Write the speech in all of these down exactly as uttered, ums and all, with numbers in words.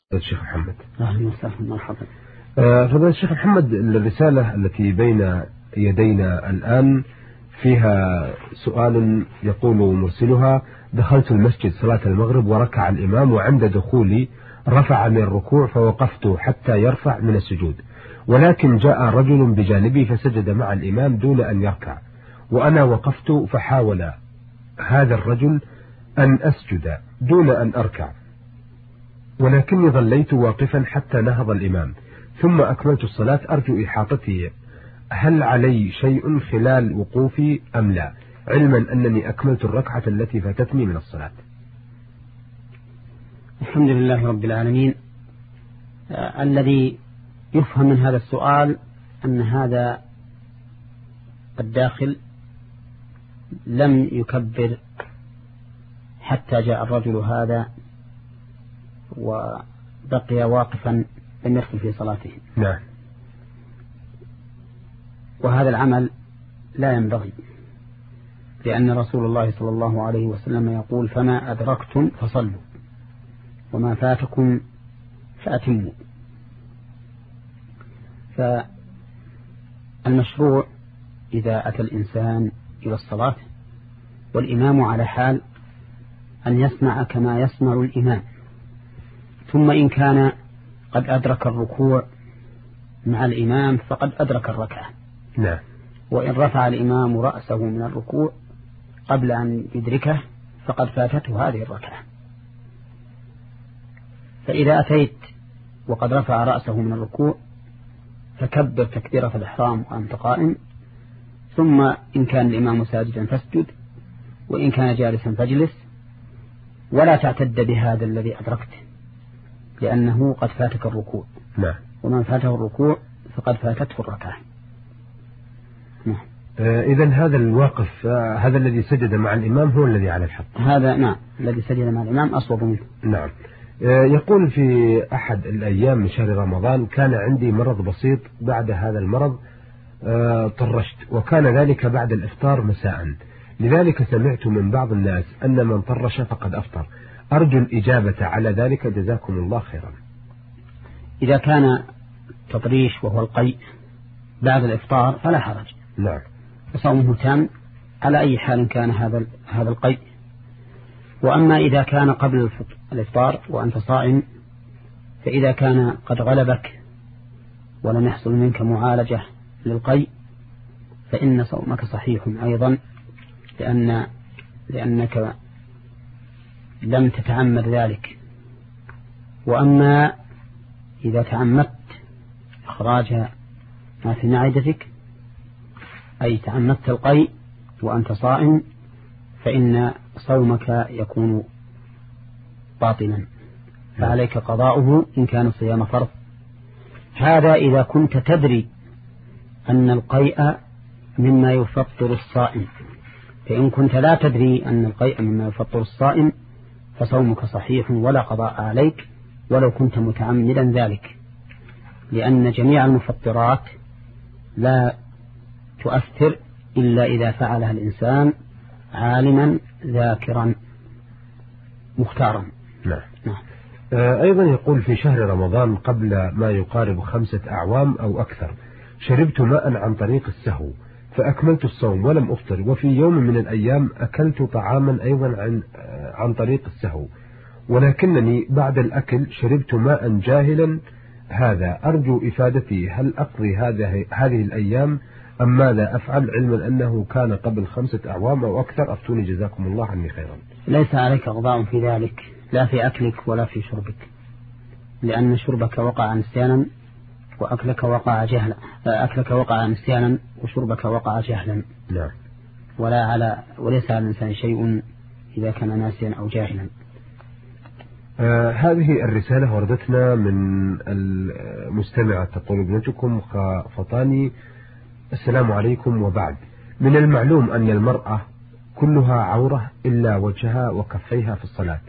الشيخ محمد. أهلا وسهلا مرحبا. فضيلة الشيخ محمد، الرسالة التي بين يدينا الآن فيها سؤال يقول مرسلها: دخلت المسجد صلاة المغرب وركع الإمام، وعند دخولي رفع من الركوع فوقفت حتى يرفع من السجود، ولكن جاء رجل بجانبي فسجد مع الإمام دون أن يركع، وأنا وقفت فحاول هذا الرجل أن أسجد دون أن أركع، ولكني ظليت واقفا حتى نهض الإمام ثم أكملت الصلاة. أرجو إحاطتي، هل علي شيء خلال وقوفي أم لا، علما أنني أكملت الركعة التي فاتتني من الصلاة؟ الحمد لله رب العالمين. آه الذي يفهم من هذا السؤال أن هذا الداخل لم يكبر حتى جاء الرجل هذا وبقي واقفا لم يدخل في صلاته. نعم. وهذا العمل لا ينبغي، لأن رسول الله صلى الله عليه وسلم يقول: فما أدركتم فصلوا وما فاتكم فأتموا. فالمشروع إذا أتى الإنسان إلى الصلاة والإمام على حال أن يسمع كما يسمع الإمام، ثم إن كان قد أدرك الركوع مع الإمام فقد أدرك الركعة. نعم. وإن رفع الإمام رأسه من الركوع قبل أن يدركه فقد فاتته هذه الركعة. فإذا أتيت وقد رفع رأسه من الركوع فكبر تكبيرة الإحرام وأنت قائم، ثم إن كان الإمام ساجدا فاسجد، وإن كان جالسا فاجلس، ولا تعتد بهذا الذي أدركته، لأنه قد فاتك الركوع. نعم. ومن فاته الركوع فقد فاتته الركعة. نعم. آه إذن هذا الواقف، آه هذا الذي سجد مع الإمام هو الذي على الحق. هذا نعم، الذي سجد مع الإمام أصوب منه. نعم. آه يقول: في أحد الأيام من شهر رمضان كان عندي مرض بسيط، بعد هذا المرض آه طرشت، وكان ذلك بعد الإفطار مساء، لذلك سمعت من بعض الناس أن من طرش فقد أفطر، أرجو الإجابة على ذلك، جزاكم الله خيرا. إذا كان تطريش وهو القيء بعد الإفطار فلا حرج. نعم. فصومه تام على أي حال كان هذا هذا القيء. وأما إذا كان قبل الإفطار وأنت صائم، فإذا كان قد غلبك ولم يحصل منك معالجة للقيء فإن صومك صحيح أيضا، لأن لأنك لم تتعمد ذلك. وأما إذا تعمدت إخراج ما في معدتك، أي تعمدت القيء وأنت صائم، فإن صومك يكون باطلا، فعليك قضاؤه إن كان صيام فرض. هذا إذا كنت تدري أن القيء مما يفطر الصائم، فإن كنت لا تدري أن القيء مما يفطر الصائم فصومك صحيح ولا قضاء عليك ولو كنت متعمدا ذلك، لأن جميع المفطرات لا تؤثر إلا إذا فعلها الإنسان عالما ذاكرا مختارا. نعم. نعم. أيضا يقول: في شهر رمضان قبل ما يقارب خمسة أعوام أو أكثر شربت ماء عن طريق السهو فأكملت الصوم ولم أفطر، وفي يوم من الأيام أكلت طعاما أيضا عن عن طريق السهو، ولكنني بعد الأكل شربت ماء جاهلا، هذا أرجو إفادتي، هل أقضي هذه هذه الأيام أم ماذا أفعل، علما أنه كان قبل خمسة أعوام أو أكثر، أفتوني جزاكم الله عني خيرا. ليس عليك قضاء في ذلك، لا في أكلك ولا في شربك، لأن شربك وقع نسيانا وأكلك وقع جهلا، أكلك وقع نسيانا وشربك وقع جهلا. نعم. ولا على وليس على الإنسان شيء إذا كان ناسيا أو جاهلا. آه هذه الرسالة وردتنا من المستمعة تقول: ابنتكم فطاني، السلام عليكم، وبعد، من المعلوم أن المرأة كلها عورة إلا وجهها وكفيها في الصلاة.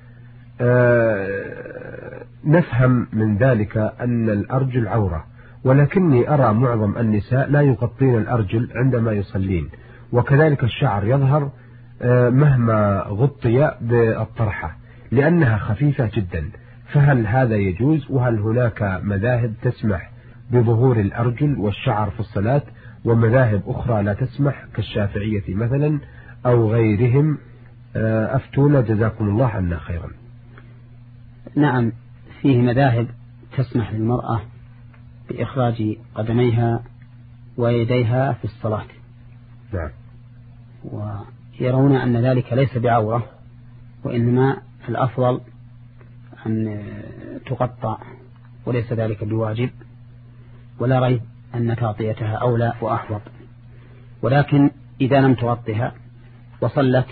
آه نفهم من ذلك أن الأرجل عورة، ولكني أرى معظم النساء لا يغطين الأرجل عندما يصلين، وكذلك الشعر يظهر آه مهما غطي بالطرحة لأنها خفيفة جدا، فهل هذا يجوز؟ وهل هناك مذاهب تسمح بظهور الأرجل والشعر في الصلاة ومذاهب أخرى لا تسمح كالشافعية مثلا أو غيرهم؟ أفتونا جزاكم الله عنا خيرا. نعم، فيه مذاهب تسمح للمرأة بإخراج قدميها ويديها في الصلاة. نعم. ويرون أن ذلك ليس بعورة، وإنما الأفضل أن تقطع، وليس ذلك بواجب، ولا ريب أن تغطيتها أولى وأحوط. ولكن إذا لم تغطها وصلت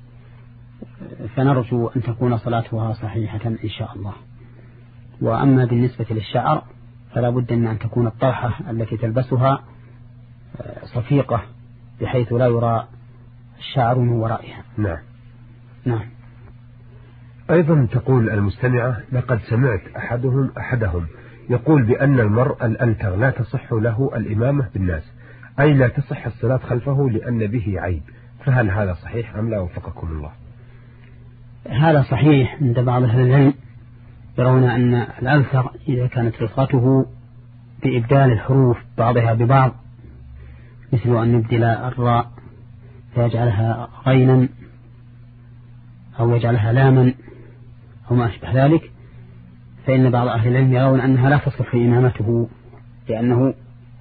فنرجو أن تكون صلاتها صحيحة إن شاء الله. وأما بالنسبة للشعر فلا بد أن تكون الطرحة التي تلبسها صفيقة بحيث لا يرى الشعر من ورائها. نعم. نعم. أيضا تقول المستمعة: لقد سمعت أحدهم أحدهم يقول بأن المرء الألتغ لا تصح له الإمامة بالناس، أي لا تصح الصلاة خلفه لأن به عيب، فهل هذا صحيح أم لا وفقكم الله؟ هذا صحيح عند بعض أهل العلم، يرون أن الألتغ إذا كانت رفقته بإبدال الحروف بعضها ببعض، مثل أن يبدل الراء فيجعلها غينا أو يجعلها لاما أو ما أشبه ذلك، فإن بعض أهل العلم يرون أنها لا تصح إمامته، لأنه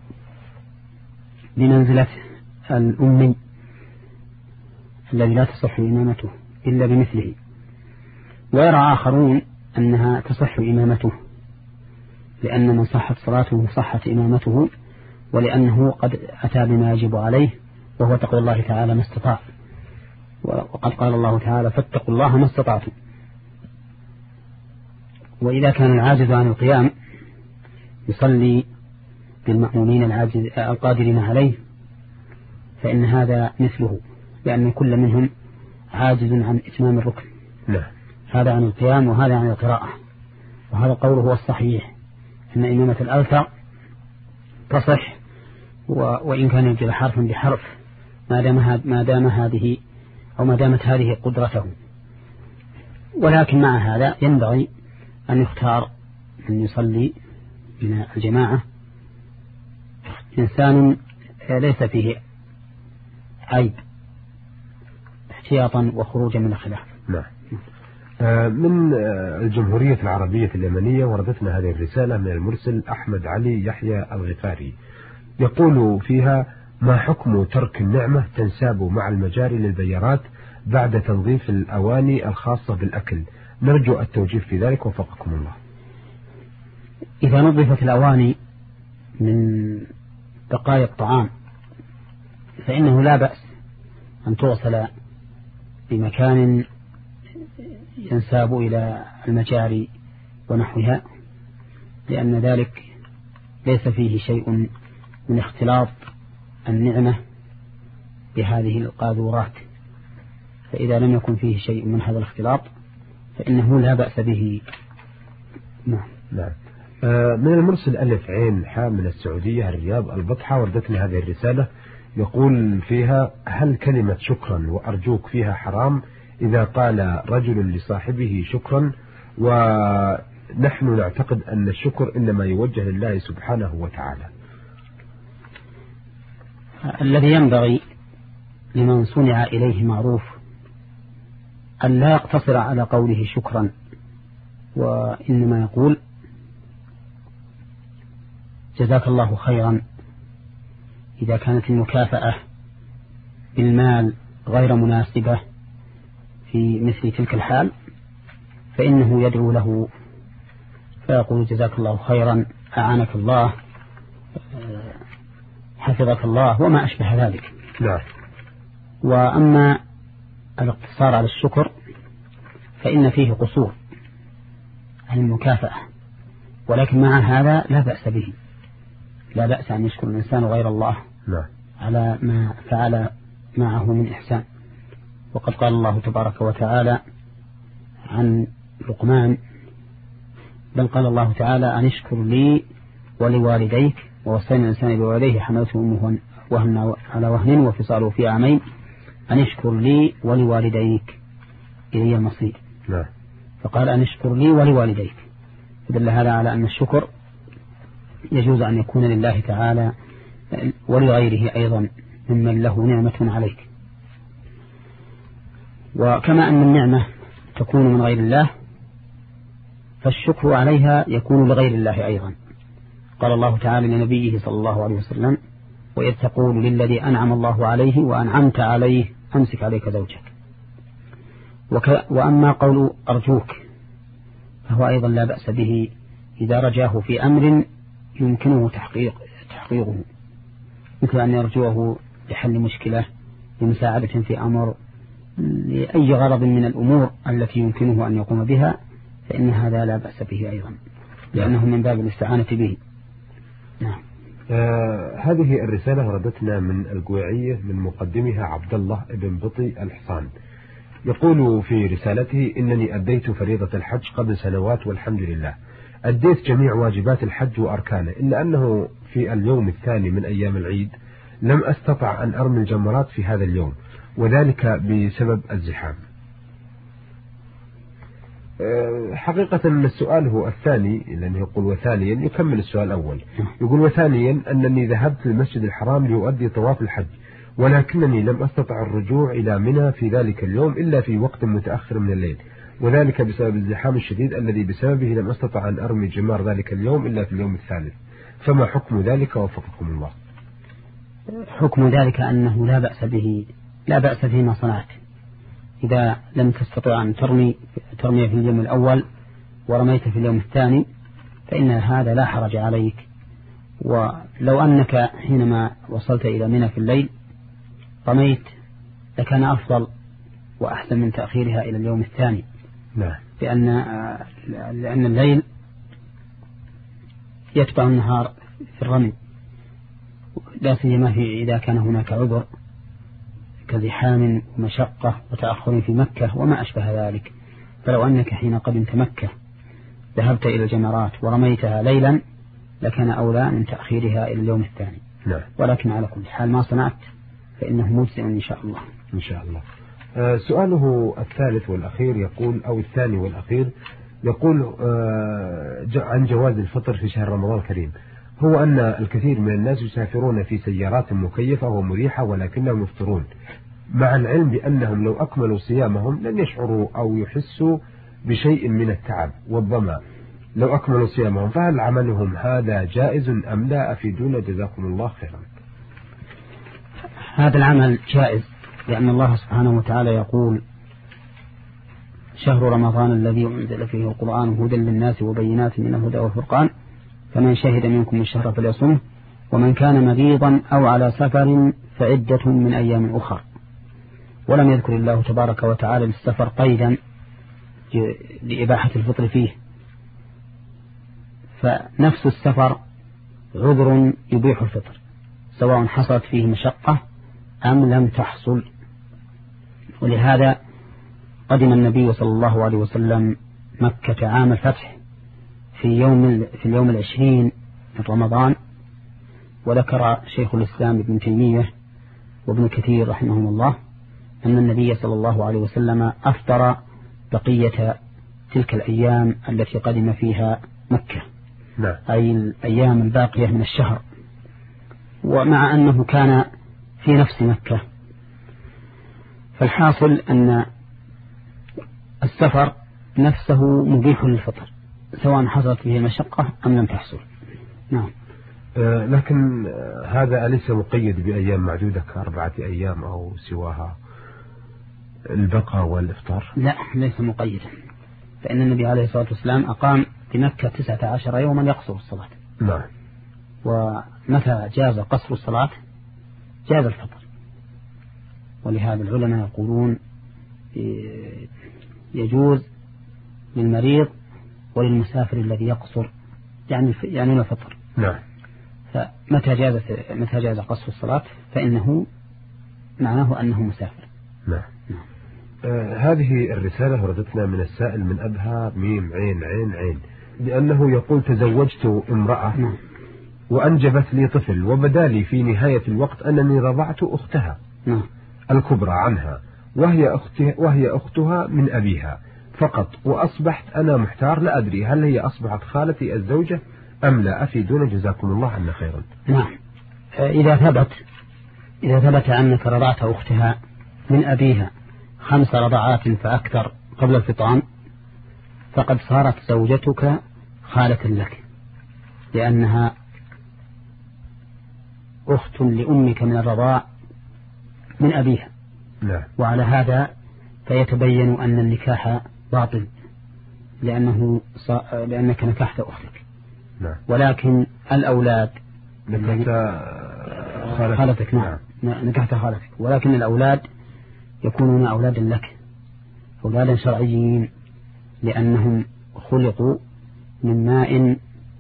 بمنزلة الأمي الذي لا تصح إمامته إلا بمثله. ويرى آخرون أنها تصح إمامته، لأن من صحت صلاته صحت إمامته، ولأنه قد أتى بما يجب عليه، وهو تقوى الله تعالى ما استطاع، وقد قال الله تعالى: فاتقوا الله ما استطعتم. وإذا كان العاجز عن القيام يصلي بالمأمومين العاجز القادرين عليه، فإن هذا مثله، لأن كل منهم عاجز عن إتمام الركن. لا. هذا عن القيام وهذا عن القراءة، وهذا القول هو الصحيح، أن إمامة الألتغ تصح، وإن كان يبدل حرفا بحرف ما دام ما دام هذه أو ما دامت هذه قدرته. ولكن مع هذا ينبغي أن يختار من يصلي من الجماعة إنسان ليس فيه عيب، احتياطا وخروجا من الخلاف. نعم. من الجمهورية العربية اليمنية وردتنا هذه الرسالة من المرسل أحمد علي يحيى الغفاري، يقول فيها: ما حكم ترك النعمة تنساب مع المجاري للبيارات بعد تنظيف الأواني الخاصة بالأكل؟ نرجو التوجيه في ذلك وفقكم الله. إذا نظفت الأواني من بقايا الطعام فإنه لا بأس أن تغسل بمكان ينساب إلى المجاري ونحوها، لأن ذلك ليس فيه شيء من اختلاط النعمة بهذه القاذورات، فإذا لم يكن فيه شيء من هذا الاختلاط فإنه لا بأس به. نعم. نعم. من المرسل ألف عين حا من السعودية الرياض البطحة وردتنا هذه الرسالة، يقول فيها: هل كلمة شكرا وأرجوك فيها حرام إذا قال رجل لصاحبه شكرا، ونحن نعتقد أن الشكر إنما يوجه لله سبحانه وتعالى؟ الذي ينبغي لمن صنع إليه معروف أن لا يقتصر على قوله شكرا، وإنما يقول: جزاك الله خيرا، إذا كانت المكافأة بالمال غير مناسبة في مثل تلك الحال فإنه يدعو له فيقول: جزاك الله خيرا، أعانك الله، حفظك الله، وما أشبه ذلك. لا. وأما الاقتصار على الشكر فإن فيه قصور عن المكافأة، ولكن مع هذا لا بأس به، لا بأس أن يشكر الإنسان غير الله لا. على ما فعل معه من إحسان. وقد قال الله تبارك وتعالى عن لقمان: بل قال الله تعالى: أن اشكر لي ولوالديك ووصينا الإنسان بوالديه حملته أمه وهن على وهن وفصاله في عامين أن اشكر لي ولوالديك إلي المصير. لا. فقال: أن اشكر لي ولوالديك، فدل هذا على أن الشكر يجوز أن يكون لله تعالى ولغيره أيضا ممن له نعمة عليك. وكما أن النعمة تكون من غير الله فالشكر عليها يكون لغير الله أيضا. قال الله تعالى لنبيه صلى الله عليه وسلم: وإذ تقول للذي أنعم الله عليه وأنعمت عليه أمسك عليك زوجك. وأما قول أرجوك فهو أيضا لا بأس به إذا رجاه في أمر يمكنه تحقيق تحقيقه، مثل أن يرجوه لحل مشكلة، لمساعدة في أمر، لأي غرض من الأمور التي يمكنه أن يقوم بها، فإن هذا لا بأس به أيضا لأنه من باب الاستعانة به. نعم. آه هذه الرسالة وردتنا من القويعية من مقدمها عبد الله بن بطي الحصان، يقول في رسالته: إنني أديت فريضة الحج قبل سنوات والحمد لله، أديت جميع واجبات الحج وأركانه، إلا أنه في اليوم الثاني من أيام العيد لم أستطع أن أرمي الجمرات في هذا اليوم، وذلك بسبب الزحام. حقيقة السؤال هو الثاني، لأنه يقول وثانيا يكمل السؤال الأول، يقول: وثانيا أنني ذهبت للمسجد الحرام لأؤدي طواف الحج، ولكنني لم أستطع الرجوع إلى منى في ذلك اليوم إلا في وقت متأخر من الليل، وذلك بسبب الزحام الشديد الذي بسببه لم أستطع أن أرمي جمار ذلك اليوم إلا في اليوم الثالث، فما حكم ذلك وفقكم الله؟ حكم ذلك أنه لا بأس به، لا بأس فيما صنعت. إذا لم تستطع أن ترمي ترمي في اليوم الأول ورميت في اليوم الثاني فإن هذا لا حرج عليك. ولو أنك حينما وصلت إلى منى في الليل رميت لكان أفضل وأحسن من تأخيرها إلى اليوم الثاني. نعم. لأن لأن الليل يتبع النهار في الرمي، لا سيما في إذا كان هناك عذر كزحام ومشقة وتأخر في مكة وما أشبه ذلك. فلو أنك حين قدمت مكة ذهبت إلى الجمرات ورميتها ليلا لكان أولى من تأخيرها إلى اليوم الثاني. نعم. ولكن على كل حال ما صنعت فإنه مجزئ إن شاء الله. إن شاء الله. آه سؤاله الثالث والأخير يقول، أو الثاني والأخير يقول آه عن جواز الفطر في شهر رمضان الكريم. هو أن الكثير من الناس يسافرون في سيارات مكيفة ومريحة ولكنهم يفطرون، مع العلم بأنهم لو أكملوا صيامهم لن يشعروا أو يحسوا بشيء من التعب والظمأ لو أكملوا صيامهم، فهل عملهم هذا جائز أم لا؟ أفيدونا جزاكم الله خيرا. هذا العمل جائز، لأن الله سبحانه وتعالى يقول: شهر رمضان الذي أنزل فيه القرآن هدى للناس وبينات من الهدى والفرقان فمن شهد منكم الشهر فليصمه ومن كان مريضا أو على سفر فعدة من أيام أخر. ولم يذكر الله تبارك وتعالى للسفر قيدا لإباحة الفطر فيه، فنفس السفر عذر يبيح الفطر سواء حصلت فيه مشقة أم لم تحصل. ولهذا قدم النبي صلى الله عليه وسلم مكة عام الفتح في يوم في اليوم العشرين من رمضان، وذكر شيخ الإسلام ابن تيمية وابن كثير رحمهم الله أن النبي صلى الله عليه وسلم أفطر بقية تلك الأيام التي قدم فيها مكة. نعم. أي الأيام الباقية من الشهر، ومع أنه كان في نفس مكة. فالحاصل أن السفر نفسه مبيح للفطر سواء حصلت فيه مشقة أم لم تحصل. نعم. آه لكن هذا أليس مقيد بأيام معدودة كأربعة أيام أو سواها البقاء والإفطار؟ لا، ليس مقيدا، فإن النبي عليه الصلاة والسلام أقام بمكة تسعة عشر يوما يقصر الصلاة. نعم. ومتى جاز قصر الصلاة جاز الفطر. ولهذا العلماء يقولون يجوز للمريض وللمسافر الذي يقصر يعني يعني الفطر. نعم. فمتى جاز متى جاز قصر الصلاة فإنه معناه أنه مسافر. نعم. نعم. آه هذه الرسالة وردتنا من السائل من أبها ميم عين عين عين، لأنه يقول: تزوجت امرأة نعم. وأنجبت لي طفل، وبدا لي في نهاية الوقت أنني رضعت أختها نعم. الكبرى عنها، وهي أختها, وهي أختها من أبيها، فقط وأصبحت أنا محتار لا أدري هل هي أصبحت خالتي الزوجة أم لا، أفيدونا جزاكم الله عنا خيرا. نعم، إذا ثبت إذا ثبت أنك رضعت أختها من أبيها خمس رضعات فأكثر قبل الفطام فقد صارت زوجتك خالة لك، لأنها أخت لأمك من الرضاع من أبيها. لا. وعلى هذا فيتبين أن النكاح باطل، لأنه ص... لأنك نكحت أختك. لا. ولكن الأولاد نكحت خالتك, خالتك. نعم. نعم نكحت خالتك، ولكن الأولاد يكونون أولادا لك، أولادا شرعيين، لأنهم خلقوا من ماء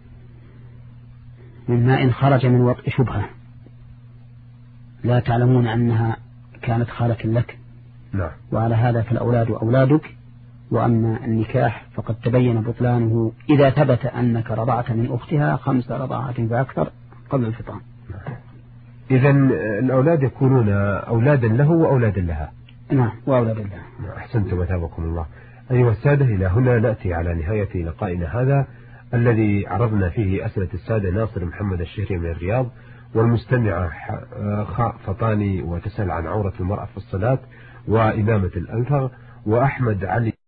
من ماء خرج من وقت شبهة، لا تعلمون أنها كانت خالة لك. نعم. وعلى هذا فالأولاد أولادك، وأما النكاح فقد تبين بطلانه إذا ثبت أنك رضعت من أختها خمس رضعات فأكثر قبل الفطام. إذا الأولاد يكونون أولادا له وأولادا لها. نعم، وأولادا لها. أحسنتم وثابكم الله. أيها السادة، إلى هنا نأتي على نهاية لقائنا هذا الذي عرضنا فيه أسئلة السادة ناصر محمد الشهري من الرياض، والمستمعة خاء فطاني وتسأل عن عورة المرأة في الصلاة وإمامة الأنفر، وأحمد علي